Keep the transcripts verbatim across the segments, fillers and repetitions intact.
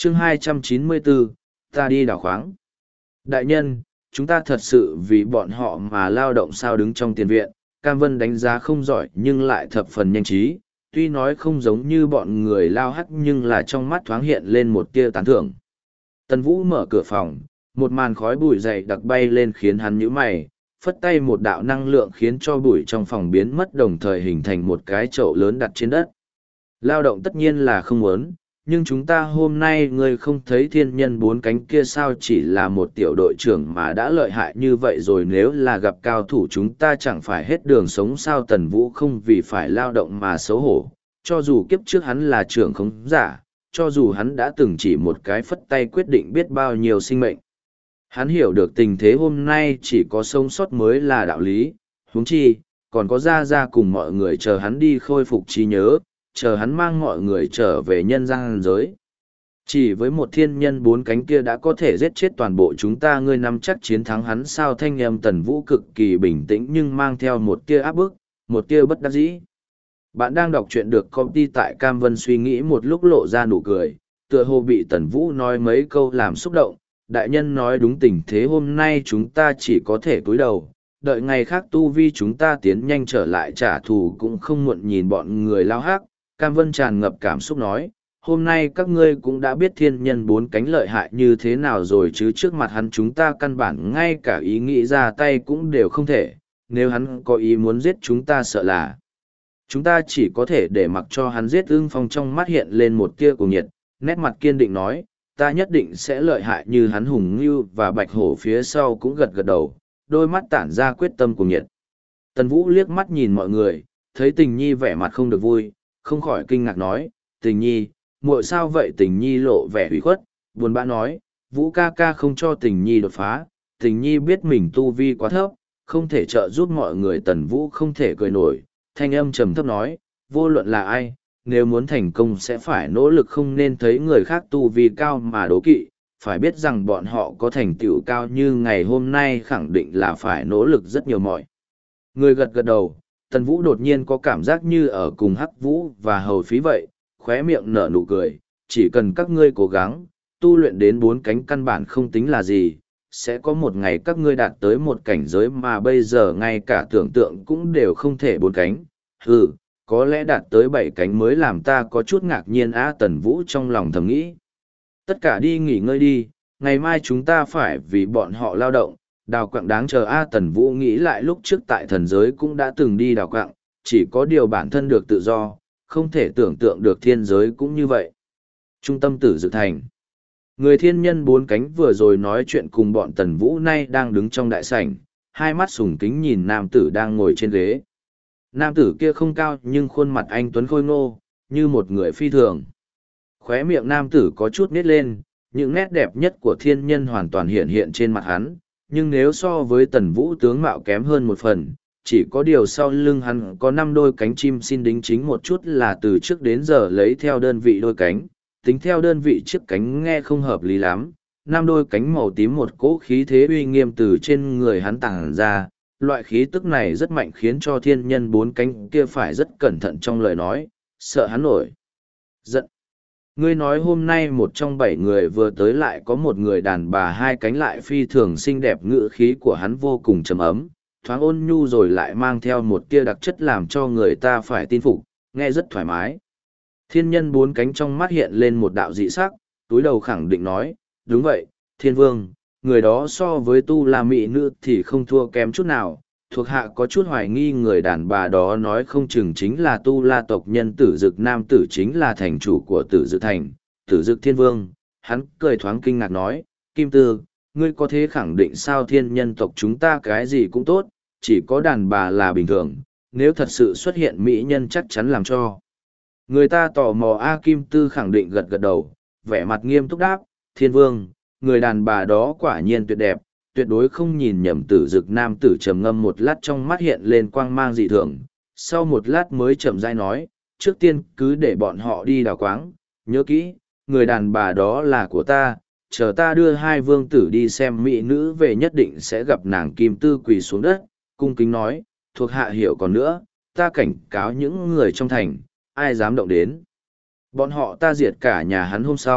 chương hai trăm chín mươi bốn, ta đi đào khoáng. Đại nhân, chúng ta thật sự vì bọn họ mà lao động sao? Đứng trong tiền viện, Cam Vân đánh giá không giỏi nhưng lại thập phần nhanh trí, tuy nói không giống như bọn người lao hắc nhưng là trong mắt thoáng hiện lên một tia tán thưởng. Tần Vũ mở cửa phòng, một màn khói bụi dày đặc bay lên khiến hắn nhíu mày, phất tay một đạo năng lượng khiến cho bụi trong phòng biến mất, đồng thời hình thành một cái chậu lớn đặt trên đất. Lao động tất nhiên là không muốn, nhưng chúng ta hôm nay ngươi không thấy thiên nhân bốn cánh kia sao? Chỉ là một tiểu đội trưởng mà đã lợi hại như vậy rồi, nếu là gặp cao thủ chúng ta chẳng phải hết đường sống sao? Tần Vũ không vì phải lao động mà xấu hổ, cho dù kiếp trước hắn là trưởng khống giả, cho dù hắn đã từng chỉ một cái phất tay quyết định biết bao nhiêu sinh mệnh. Hắn hiểu được tình thế hôm nay chỉ có sống sót mới là đạo lý, huống chi, còn có Gia Gia cùng mọi người chờ hắn đi khôi phục trí nhớ, chờ hắn mang mọi người trở về nhân gian giới. Chỉ với một thiên nhân bốn cánh kia đã có thể giết chết toàn bộ chúng ta, ngươi nắm chắc chiến thắng hắn sao? Thanh âm Tần Vũ cực kỳ bình tĩnh nhưng mang theo một tia áp bức, một tia bất đắc dĩ. Bạn đang đọc truyện được công ty tại Cam Vân suy nghĩ một lúc lộ ra nụ cười, tựa hồ bị Tần Vũ nói mấy câu làm xúc động. Đại nhân nói đúng, tình thế hôm nay chúng ta chỉ có thể cúi đầu, đợi ngày khác tu vi chúng ta tiến nhanh trở lại trả thù cũng không muộn. Nhìn bọn người lao hắc, Cam Vân tràn ngập cảm xúc nói, hôm nay các ngươi cũng đã biết thiên nhân bốn cánh lợi hại như thế nào rồi chứ? Trước mặt hắn chúng ta căn bản ngay cả ý nghĩ ra tay cũng đều không thể, nếu hắn có ý muốn giết chúng ta sợ là chúng ta chỉ có thể để mặc cho hắn giết. Ưng Phong trong mắt hiện lên một tia cuồng nhiệt, nét mặt kiên định nói, ta nhất định sẽ lợi hại như hắn. Hùng Ngưu và Bạch Hổ phía sau cũng gật gật đầu, đôi mắt tản ra quyết tâm cuồng nhiệt. Tần Vũ liếc mắt nhìn mọi người, thấy Tình Nhi vẻ mặt không được vui, không khỏi kinh ngạc nói, Tình Nhi, muội sao vậy? Tình Nhi lộ vẻ hủy khuất, buồn bã nói, Vũ ca ca không cho Tình Nhi đột phá, Tình Nhi biết mình tu vi quá thấp, không thể trợ giúp mọi người. Tần Vũ không thể cười nổi, thanh âm trầm thấp nói, vô luận là ai, nếu muốn thành công sẽ phải nỗ lực, không nên thấy người khác tu vi cao mà đố kỵ, phải biết rằng bọn họ có thành tựu cao như ngày hôm nay khẳng định là phải nỗ lực rất nhiều. Mọi người gật gật đầu. Tần Vũ đột nhiên có cảm giác như ở cùng Hắc Vũ và Hầu Phí vậy, khóe miệng nở nụ cười, chỉ cần các ngươi cố gắng, tu luyện đến bốn cánh căn bản không tính là gì, sẽ có một ngày các ngươi đạt tới một cảnh giới mà bây giờ ngay cả tưởng tượng cũng đều không thể. Bốn cánh, hừ, có lẽ đạt tới bảy cánh mới làm ta có chút ngạc nhiên á. Tần Vũ trong lòng thầm nghĩ, tất cả đi nghỉ ngơi đi, ngày mai chúng ta phải vì bọn họ lao động, đào quặng đáng chờ a. Tần Vũ nghĩ lại lúc trước tại thần giới cũng đã từng đi đào quặng, chỉ có điều bản thân được tự do, không thể tưởng tượng được thiên giới cũng như vậy. Trung tâm Tử Dực Thành, người thiên nhân bốn cánh vừa rồi nói chuyện cùng bọn Tần Vũ nay đang đứng trong đại sảnh, hai mắt sùng kính nhìn nam tử đang ngồi trên ghế. Nam tử kia không cao nhưng khuôn mặt anh tuấn khôi ngô, như một người phi thường. Khóe miệng nam tử có chút nít lên, những nét đẹp nhất của thiên nhân hoàn toàn hiện hiện trên mặt hắn, nhưng nếu so với Tần Vũ tướng mạo kém hơn một phần, chỉ có điều sau lưng hắn có năm đôi cánh chim xin đính chính một chút là từ trước đến giờ lấy theo đơn vị đôi cánh, tính theo đơn vị chiếc cánh nghe không hợp lý lắm. Năm đôi cánh màu tím, một cỗ khí thế uy nghiêm từ trên người hắn tàng ra, loại khí tức này rất mạnh khiến cho thiên nhân bốn cánh kia phải rất cẩn thận trong lời nói, sợ hắn nổi giận. Ngươi nói hôm nay một trong bảy người vừa tới lại có một người đàn bà hai cánh lại phi thường xinh đẹp, ngữ khí của hắn vô cùng trầm ấm, thoáng ôn nhu rồi lại mang theo một tia đặc chất làm cho người ta phải tin phục, nghe rất thoải mái. Thiên nhân bốn cánh trong mắt hiện lên một đạo dị sắc, túi đầu khẳng định nói, đúng vậy, thiên vương, người đó so với tu la mỹ nữ thì không thua kém chút nào. Thuộc hạ có chút hoài nghi người đàn bà đó nói không chừng chính là tu la tộc nhân Tử Dực nam tử, chính là thành chủ của Tử Dực thành, Tử Dực thiên vương. Hắn cười thoáng kinh ngạc nói, Kim Tư, ngươi có thế khẳng định sao? Thiên nhân tộc chúng ta cái gì cũng tốt, chỉ có đàn bà là bình thường, nếu thật sự xuất hiện mỹ nhân chắc chắn làm cho người ta tò mò a. Kim Tư khẳng định gật gật đầu, vẻ mặt nghiêm túc đáp, thiên vương, người đàn bà đó quả nhiên tuyệt đẹp, tuyệt đối không nhìn nhầm. Tử Dực nam tử trầm ngâm một lát, trong mắt hiện lên quang mang dị thường, sau một lát mới chậm rãi nói, trước tiên cứ để bọn họ đi đào quáng, nhớ kỹ, người đàn bà đó là của ta, chờ ta đưa hai vương tử đi xem mỹ nữ về nhất định sẽ gặp nàng. Kim Tư quỳ xuống đất, cung kính nói, thuộc hạ hiểu, còn nữa, ta cảnh cáo những người trong thành, ai dám động đến bọn họ ta diệt cả nhà hắn hôm sau.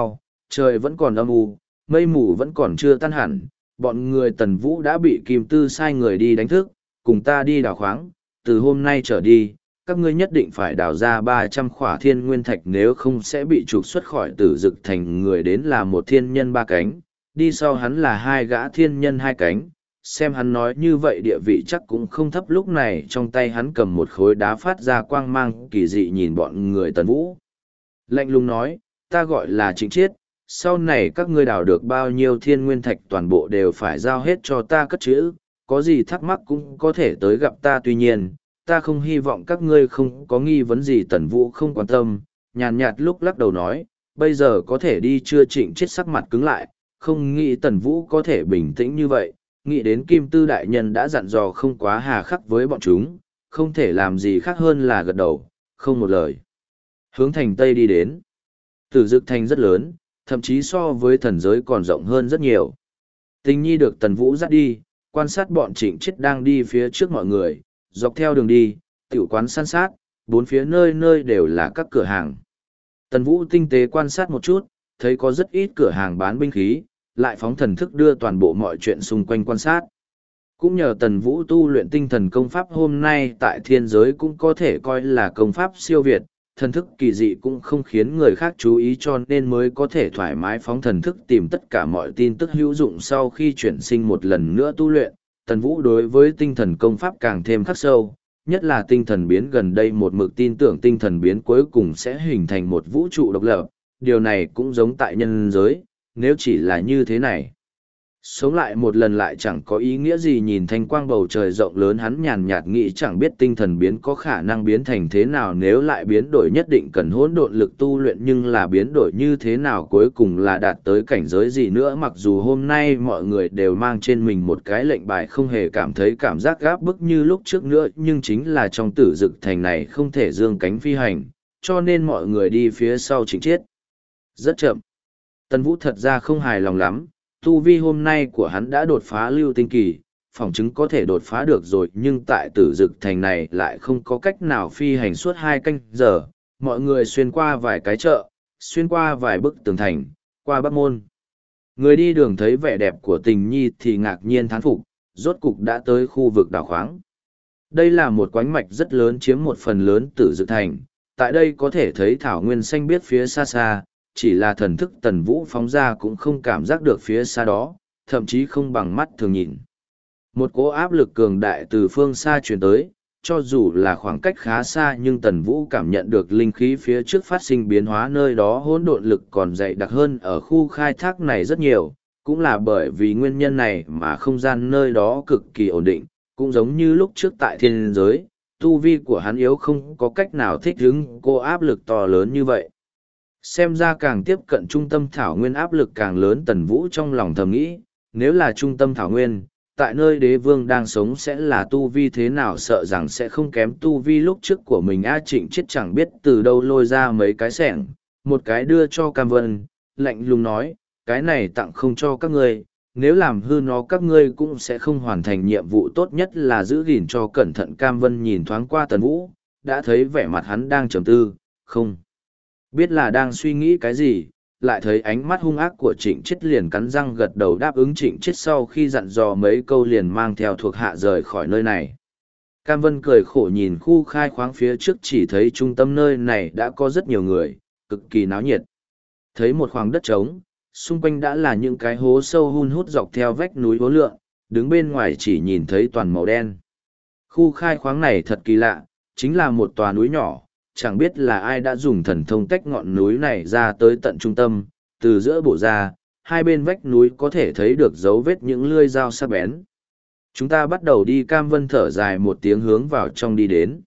trời vẫn còn âm u, mây mù vẫn còn chưa tan hẳn, bọn người Tần Vũ đã bị Kim Tư sai người đi đánh thức, cùng ta đi đào khoáng, từ hôm nay trở đi, các ngươi nhất định phải đào ra ba trăm khỏa thiên nguyên thạch, nếu không sẽ bị trục xuất khỏi Tử Dực Thành. Người đến là một thiên nhân ba cánh, đi sau hắn là hai gã thiên nhân hai cánh, xem hắn nói như vậy địa vị chắc cũng không thấp. Lúc này trong tay hắn cầm một khối đá phát ra quang mang kỳ dị, nhìn bọn người Tần Vũ lạnh lùng nói, ta gọi là Trịnh Chiết, sau này các ngươi đào được bao nhiêu thiên nguyên thạch toàn bộ đều phải giao hết cho ta cất trữ, có gì thắc mắc cũng có thể tới gặp ta, tuy nhiên ta không hy vọng các ngươi không có nghi vấn gì. Tần Vũ không quan tâm, nhàn nhạt lúc lắc đầu nói, bây giờ có thể đi chưa? Trịnh Chiết sắc mặt cứng lại, không nghĩ Tần Vũ có thể bình tĩnh như vậy, nghĩ đến Kim Tư đại nhân đã dặn dò không quá hà khắc với bọn chúng, không thể làm gì khác hơn là gật đầu, không một lời. Hướng thành Tây đi đến. Tử Dực Thành rất lớn, thậm chí so với thần giới còn rộng hơn rất nhiều. Tình Nhi được Tần Vũ dắt đi, quan sát bọn Trịnh Chiết đang đi phía trước mọi người, dọc theo đường đi, tiểu quán san sát, bốn phía nơi nơi đều là các cửa hàng. Tần Vũ tinh tế quan sát một chút, thấy có rất ít cửa hàng bán binh khí, lại phóng thần thức đưa toàn bộ mọi chuyện xung quanh quan sát. Cũng nhờ Tần Vũ tu luyện tinh thần công pháp hôm nay tại thiên giới cũng có thể coi là công pháp siêu việt, thần thức kỳ dị cũng không khiến người khác chú ý, cho nên mới có thể thoải mái phóng thần thức tìm tất cả mọi tin tức hữu dụng. Sau khi chuyển sinh một lần nữa tu luyện, Tần Vũ đối với tinh thần công pháp càng thêm khắc sâu, nhất là tinh thần biến. Gần đây một mực tin tưởng tinh thần biến cuối cùng sẽ hình thành một vũ trụ độc lập, điều này cũng giống tại nhân giới, nếu chỉ là như thế này, sống lại một lần lại chẳng có ý nghĩa gì. Nhìn thanh quang bầu trời rộng lớn, hắn nhàn nhạt nghĩ chẳng biết tinh thần biến có khả năng biến thành thế nào, nếu lại biến đổi nhất định cần hỗn độn lực tu luyện, nhưng là biến đổi như thế nào, cuối cùng là đạt tới cảnh giới gì nữa. Mặc dù hôm nay mọi người đều mang trên mình một cái lệnh bài, không hề cảm thấy cảm giác gáp bức như lúc trước nữa, nhưng chính là trong Tử Dực Thành này không thể dương cánh phi hành, cho nên mọi người đi phía sau Trịnh Chiết rất chậm. Tần Vũ thật ra không hài lòng lắm, tu vi hôm nay của hắn đã đột phá lưu tinh kỳ, phỏng chứng có thể đột phá được rồi, nhưng tại Tử Dực Thành này lại không có cách nào phi hành suốt hai canh giờ. Mọi người xuyên qua vài cái chợ, xuyên qua vài bức tường thành, qua Bắc Môn. Người đi đường thấy vẻ đẹp của Tình Nhi thì ngạc nhiên thán phục, rốt cục đã tới khu vực đào khoáng. Đây là một quánh mạch rất lớn chiếm một phần lớn Tử Dực Thành, tại đây có thể thấy thảo nguyên xanh biếc phía xa xa, chỉ là thần thức Tần Vũ phóng ra cũng không cảm giác được phía xa đó, thậm chí không bằng mắt thường nhìn. Một cỗ áp lực cường đại từ phương xa truyền tới, cho dù là khoảng cách khá xa nhưng Tần Vũ cảm nhận được linh khí phía trước phát sinh biến hóa, nơi đó hỗn độn lực còn dày đặc hơn ở khu khai thác này rất nhiều, cũng là bởi vì nguyên nhân này mà không gian nơi đó cực kỳ ổn định, cũng giống như lúc trước tại thiên giới, tu vi của hắn yếu không có cách nào thích ứng cô áp lực to lớn như vậy. Xem ra càng tiếp cận trung tâm thảo nguyên áp lực càng lớn. Tần Vũ trong lòng thầm nghĩ, nếu là trung tâm thảo nguyên, tại nơi đế vương đang sống sẽ là tu vi thế nào, sợ rằng sẽ không kém tu vi lúc trước của mình. A Trịnh Chiết chẳng biết từ đâu lôi ra mấy cái xẻng, một cái đưa cho Cam Vân, lạnh lùng nói, cái này tặng không cho các ngươi, nếu làm hư nó các ngươi cũng sẽ không hoàn thành nhiệm vụ, tốt nhất là giữ gìn cho cẩn thận. Cam Vân nhìn thoáng qua Tần Vũ, đã thấy vẻ mặt hắn đang trầm tư, không biết là đang suy nghĩ cái gì, lại thấy ánh mắt hung ác của Trịnh Chiết liền cắn răng gật đầu đáp ứng. Trịnh Chiết sau khi dặn dò mấy câu liền mang theo thuộc hạ rời khỏi nơi này. Cam Vân cười khổ nhìn khu khai khoáng phía trước, chỉ thấy trung tâm nơi này đã có rất nhiều người, cực kỳ náo nhiệt. Thấy một khoảng đất trống, xung quanh đã là những cái hố sâu hun hút dọc theo vách núi hố lượng, đứng bên ngoài chỉ nhìn thấy toàn màu đen. Khu khai khoáng này thật kỳ lạ, chính là một tòa núi nhỏ, chẳng biết là ai đã dùng thần thông tách ngọn núi này ra tới tận trung tâm, từ giữa bổ ra, hai bên vách núi có thể thấy được dấu vết những lưỡi dao sắc bén. Chúng ta bắt đầu đi. Cam Vân thở dài một tiếng hướng vào trong đi đến.